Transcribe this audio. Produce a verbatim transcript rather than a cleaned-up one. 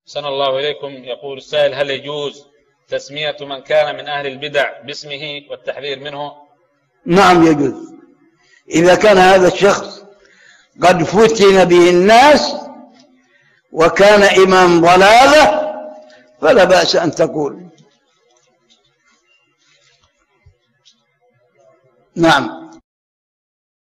أحسن الله إليكم. يقول السائل: هل يجوز تسمية من كان من أهل البدع باسمه والتحذير منه؟ نعم يجوز، إذا كان هذا الشخص قد فتن به الناس وكان إمام ضلالة فلا بأس أن تقول. نعم.